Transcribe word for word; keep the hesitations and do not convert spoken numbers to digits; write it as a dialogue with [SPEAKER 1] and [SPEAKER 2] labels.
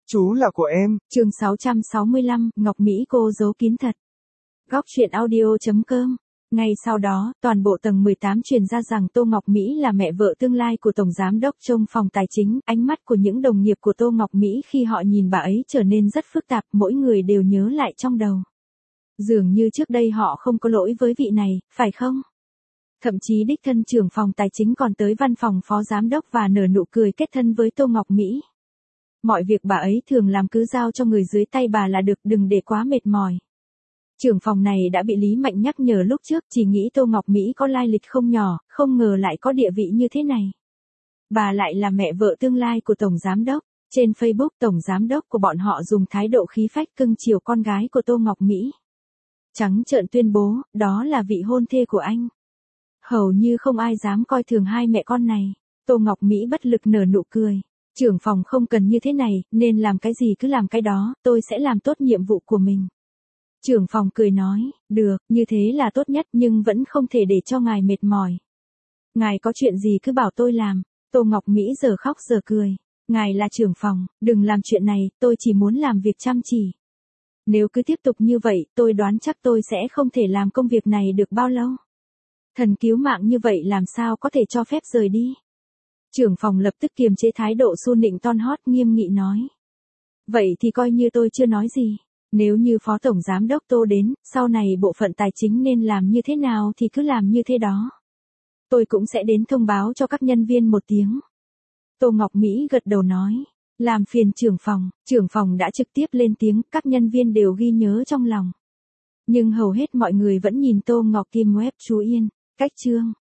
[SPEAKER 1] Chú là của em.
[SPEAKER 2] Chương sáu trăm sáu mươi lăm, Ngọc Mỹ cô giấu kín thật. Góc truyện audio chấm com. Ngay sau đó, toàn bộ tầng mười tám truyền ra rằng Tô Ngọc Mỹ là mẹ vợ tương lai của Tổng Giám đốc Trông phòng Tài chính. Ánh mắt của những đồng nghiệp của Tô Ngọc Mỹ khi họ nhìn bà ấy trở nên rất phức tạp, mỗi người đều nhớ lại trong đầu. Dường như trước đây họ không có lỗi với vị này, phải không? Thậm chí đích thân trưởng phòng Tài chính còn tới văn phòng phó giám đốc và nở nụ cười kết thân với Tô Ngọc Mỹ. Mọi việc bà ấy thường làm cứ giao cho người dưới tay bà là được, đừng để quá mệt mỏi. Trưởng phòng này đã bị Lý Mạnh nhắc nhở lúc trước, chỉ nghĩ Tô Ngọc Mỹ có lai lịch không nhỏ, không ngờ lại có địa vị như thế này. Bà lại là mẹ vợ tương lai của Tổng Giám đốc. Trên Facebook, Tổng Giám đốc của bọn họ dùng thái độ khí phách cưng chiều con gái của Tô Ngọc Mỹ. Trắng trợn tuyên bố, đó là vị hôn thê của anh. Hầu như không ai dám coi thường hai mẹ con này. Tô Ngọc Mỹ bất lực nở nụ cười. Trưởng phòng không cần như thế này, nên làm cái gì cứ làm cái đó, tôi sẽ làm tốt nhiệm vụ của mình. Trưởng phòng cười nói, được, như thế là tốt nhất nhưng vẫn không thể để cho ngài mệt mỏi. Ngài có chuyện gì cứ bảo tôi làm. Tô Ngọc Mỹ giờ khóc giờ cười. Ngài là trưởng phòng, đừng làm chuyện này, tôi chỉ muốn làm việc chăm chỉ. Nếu cứ tiếp tục như vậy, tôi đoán chắc tôi sẽ không thể làm công việc này được bao lâu. Thần cứu mạng như vậy làm sao có thể cho phép rời đi. Trưởng phòng lập tức kiềm chế thái độ su nịnh ton hót, nghiêm nghị nói. Vậy thì coi như tôi chưa nói gì. Nếu như Phó Tổng Giám đốc Tô đến, sau này bộ phận tài chính nên làm như thế nào thì cứ làm như thế đó. Tôi cũng sẽ đến thông báo cho các nhân viên một tiếng. Tô Ngọc Mỹ gật đầu nói. Làm phiền trưởng phòng, trưởng phòng đã trực tiếp lên tiếng, các nhân viên đều ghi nhớ trong lòng. Nhưng hầu hết mọi người vẫn nhìn Tô Ngọc Kim Web chú Yên. Cách chương